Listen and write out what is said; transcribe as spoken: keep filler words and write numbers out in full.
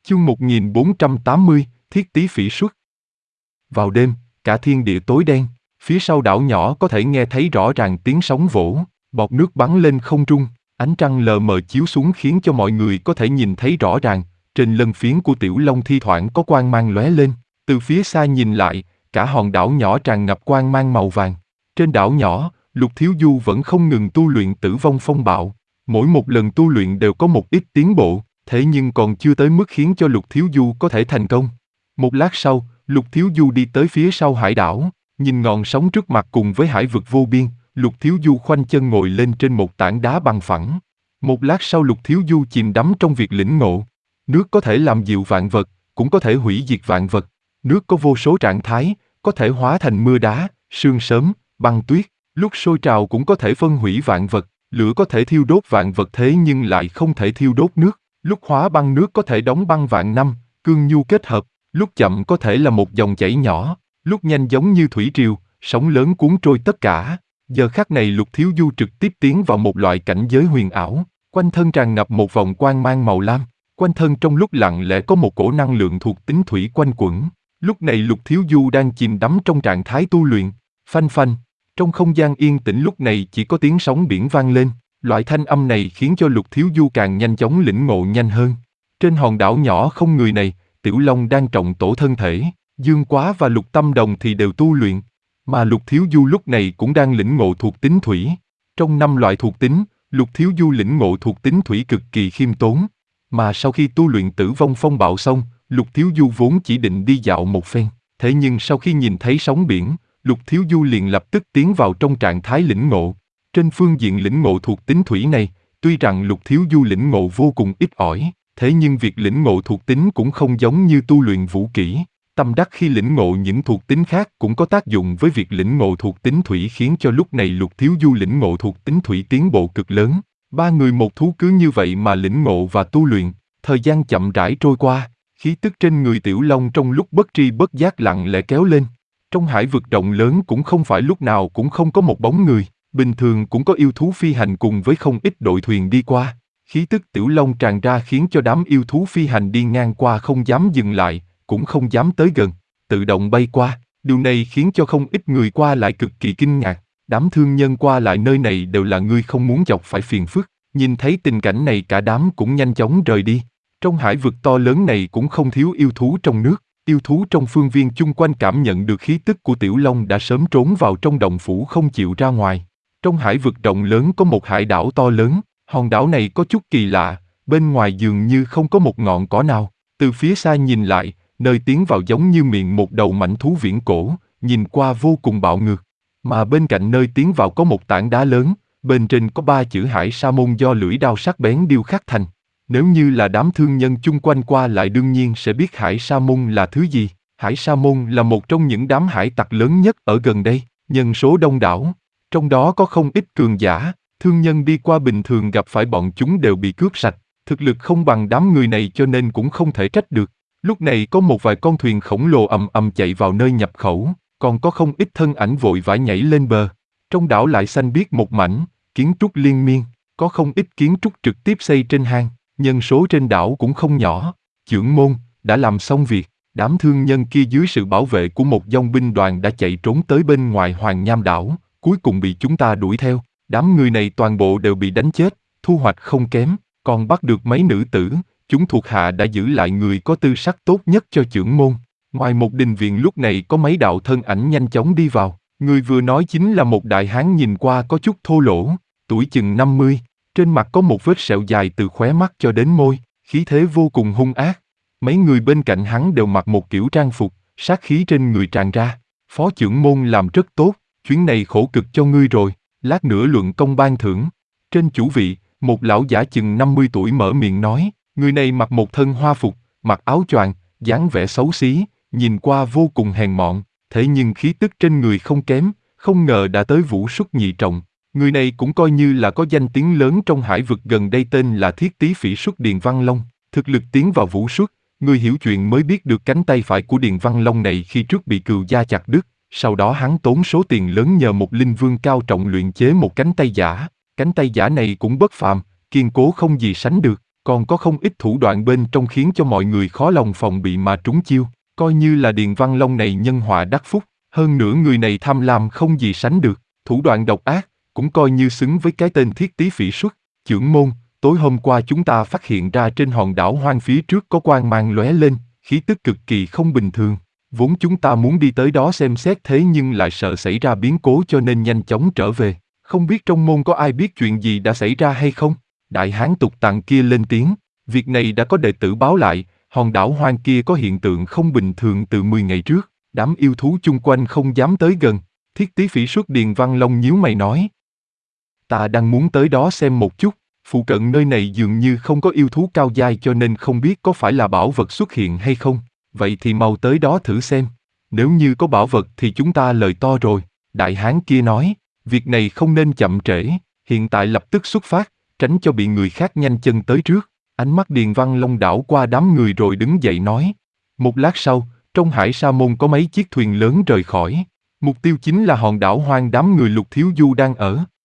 Chương một nghìn bốn trăm tám mươi, Thiết Tý Phỉ Xuất. Vào đêm, cả thiên địa tối đen, phía sau đảo nhỏ có thể nghe thấy rõ ràng tiếng sóng vỗ, bọt nước bắn lên không trung, ánh trăng lờ mờ chiếu xuống khiến cho mọi người có thể nhìn thấy rõ ràng, trên lân phiến của Tiểu Long thi thoảng có quang mang lóe lên, từ phía xa nhìn lại, cả hòn đảo nhỏ tràn ngập quang mang màu vàng. Trên đảo nhỏ, Lục Thiếu Du vẫn không ngừng tu luyện Tử Vong Phong Bạo, mỗi một lần tu luyện đều có một ít tiến bộ. Thế nhưng còn chưa tới mức khiến cho Lục Thiếu Du có thể thành công. Một lát sau, Lục Thiếu Du đi tới phía sau hải đảo, nhìn ngọn sóng trước mặt cùng với hải vực vô biên, Lục Thiếu Du khoanh chân ngồi lên trên một tảng đá bằng phẳng. Một lát sau Lục Thiếu Du chìm đắm trong việc lĩnh ngộ. Nước có thể làm dịu vạn vật, cũng có thể hủy diệt vạn vật. Nước có vô số trạng thái, có thể hóa thành mưa đá, sương sớm, băng tuyết. Lúc sôi trào cũng có thể phân hủy vạn vật. Lửa có thể thiêu đốt vạn vật thế nhưng lại không thể thiêu đốt nước. Lúc hóa băng nước có thể đóng băng vạn năm, cương nhu kết hợp, lúc chậm có thể là một dòng chảy nhỏ, lúc nhanh giống như thủy triều, sóng lớn cuốn trôi tất cả. Giờ khắc này Lục Thiếu Du trực tiếp tiến vào một loại cảnh giới huyền ảo, quanh thân tràn ngập một vòng quang mang màu lam, quanh thân trong lúc lặng lẽ có một cổ năng lượng thuộc tính thủy quanh quẩn. Lúc này Lục Thiếu Du đang chìm đắm trong trạng thái tu luyện, phanh phanh, trong không gian yên tĩnh lúc này chỉ có tiếng sóng biển vang lên. Loại thanh âm này khiến cho Lục Thiếu Du càng nhanh chóng lĩnh ngộ nhanh hơn. Trên hòn đảo nhỏ không người này, Tiểu Long đang trọng tổ thân thể, Dương Quá và Lục Tâm Đồng thì đều tu luyện, mà Lục Thiếu Du lúc này cũng đang lĩnh ngộ thuộc tính thủy. Trong năm loại thuộc tính, Lục Thiếu Du lĩnh ngộ thuộc tính thủy cực kỳ khiêm tốn, mà sau khi tu luyện Tử Vong Phong Bạo xong, Lục Thiếu Du vốn chỉ định đi dạo một phen, thế nhưng sau khi nhìn thấy sóng biển, Lục Thiếu Du liền lập tức tiến vào trong trạng thái lĩnh ngộ. Trên phương diện lĩnh ngộ thuộc tính thủy này, tuy rằng Lục Thiếu Du lĩnh ngộ vô cùng ít ỏi, thế nhưng việc lĩnh ngộ thuộc tính cũng không giống như tu luyện vũ kỹ. Tâm đắc khi lĩnh ngộ những thuộc tính khác cũng có tác dụng với việc lĩnh ngộ thuộc tính thủy khiến cho lúc này Lục Thiếu Du lĩnh ngộ thuộc tính thủy tiến bộ cực lớn. Ba người một thú cứ như vậy mà lĩnh ngộ và tu luyện, thời gian chậm rãi trôi qua, khí tức trên người Tiểu Long trong lúc bất tri bất giác lặng lẽ kéo lên. Trong hải vực rộng lớn cũng không phải lúc nào cũng không có một bóng người. Bình thường cũng có yêu thú phi hành cùng với không ít đội thuyền đi qua. Khí tức Tiểu Long tràn ra khiến cho đám yêu thú phi hành đi ngang qua không dám dừng lại, cũng không dám tới gần, tự động bay qua. Điều này khiến cho không ít người qua lại cực kỳ kinh ngạc. Đám thương nhân qua lại nơi này đều là người không muốn chọc phải phiền phức. Nhìn thấy tình cảnh này cả đám cũng nhanh chóng rời đi. Trong hải vực to lớn này cũng không thiếu yêu thú trong nước. Yêu thú trong phương viên chung quanh cảm nhận được khí tức của Tiểu Long đã sớm trốn vào trong động phủ không chịu ra ngoài. Trong hải vực rộng lớn có một hải đảo to lớn, hòn đảo này có chút kỳ lạ, bên ngoài dường như không có một ngọn cỏ nào. Từ phía xa nhìn lại, nơi tiến vào giống như miệng một đầu mãnh thú viễn cổ, nhìn qua vô cùng bạo ngược. Mà bên cạnh nơi tiến vào có một tảng đá lớn, bên trên có ba chữ Hải Sa Môn do lưỡi đao sắc bén điêu khắc thành. Nếu như là đám thương nhân chung quanh qua lại đương nhiên sẽ biết Hải Sa Môn là thứ gì. Hải Sa Môn là một trong những đám hải tặc lớn nhất ở gần đây, nhân số đông đảo. Trong đó có không ít cường giả, thương nhân đi qua bình thường gặp phải bọn chúng đều bị cướp sạch, thực lực không bằng đám người này cho nên cũng không thể trách được. Lúc này có một vài con thuyền khổng lồ ầm ầm chạy vào nơi nhập khẩu, còn có không ít thân ảnh vội vã nhảy lên bờ. Trong đảo lại xanh biếc một mảnh, kiến trúc liên miên, có không ít kiến trúc trực tiếp xây trên hang, nhân số trên đảo cũng không nhỏ. Chưởng môn, đã làm xong việc, đám thương nhân kia dưới sự bảo vệ của một dòng binh đoàn đã chạy trốn tới bên ngoài Hoàng Nham đảo. Cuối cùng bị chúng ta đuổi theo, đám người này toàn bộ đều bị đánh chết, thu hoạch không kém, còn bắt được mấy nữ tử, chúng thuộc hạ đã giữ lại người có tư sắc tốt nhất cho chưởng môn. Ngoài một đình viện lúc này có mấy đạo thân ảnh nhanh chóng đi vào, người vừa nói chính là một đại hán nhìn qua có chút thô lỗ, tuổi chừng năm mươi, trên mặt có một vết sẹo dài từ khóe mắt cho đến môi, khí thế vô cùng hung ác. Mấy người bên cạnh hắn đều mặc một kiểu trang phục, sát khí trên người tràn ra, phó chưởng môn làm rất tốt. Chuyến này khổ cực cho ngươi rồi, lát nữa luận công ban thưởng. Trên chủ vị, một lão giả chừng năm mươi tuổi mở miệng nói, người này mặc một thân hoa phục, mặc áo choàng, dáng vẻ xấu xí, nhìn qua vô cùng hèn mọn, thế nhưng khí tức trên người không kém, không ngờ đã tới Vũ Xuất nhị trọng. Người này cũng coi như là có danh tiếng lớn trong hải vực gần đây tên là Thiết Tý Phỉ Xuất Điền Văn Long, thực lực tiến vào Vũ Xuất, người hiểu chuyện mới biết được cánh tay phải của Điền Văn Long này khi trước bị cừu gia chặt đứt. Sau đó hắn tốn số tiền lớn nhờ một linh vương cao trọng luyện chế một cánh tay giả, cánh tay giả này cũng bất phàm, kiên cố không gì sánh được. còn có không ít thủ đoạn bên trong khiến cho mọi người khó lòng phòng bị mà trúng chiêu, coi như là Điền Văn Long này nhân họa đắc phúc, hơn nữa người này tham lam không gì sánh được, thủ đoạn độc ác, cũng coi như xứng với cái tên Thiết Tý Phỉ Xuất. Chưởng môn, tối hôm qua chúng ta phát hiện ra trên hòn đảo hoang phía trước có quang mang lóe lên, khí tức cực kỳ không bình thường. Vốn chúng ta muốn đi tới đó xem xét thế nhưng lại sợ xảy ra biến cố cho nên nhanh chóng trở về. Không biết trong môn có ai biết chuyện gì đã xảy ra hay không? Đại hán tục tằng kia lên tiếng, việc này đã có đệ tử báo lại, hòn đảo hoang kia có hiện tượng không bình thường từ mười ngày trước, đám yêu thú chung quanh không dám tới gần. Thiết Tý Phỉ Xuất Điền Văn Long nhíu mày nói. Ta đang muốn tới đó xem một chút, phụ cận nơi này dường như không có yêu thú cao giai cho nên không biết có phải là bảo vật xuất hiện hay không, vậy thì mau tới đó thử xem, nếu như có bảo vật thì chúng ta lời to rồi. Đại hán kia nói, việc này không nên chậm trễ, hiện tại lập tức xuất phát, tránh cho bị người khác nhanh chân tới trước. Ánh mắt Điền Văn Long đảo qua đám người rồi đứng dậy nói. Một lát sau, trong hải sa môn có mấy chiếc thuyền lớn rời khỏi. Mục tiêu chính là hòn đảo hoang đám người Lục Thiếu Du đang ở.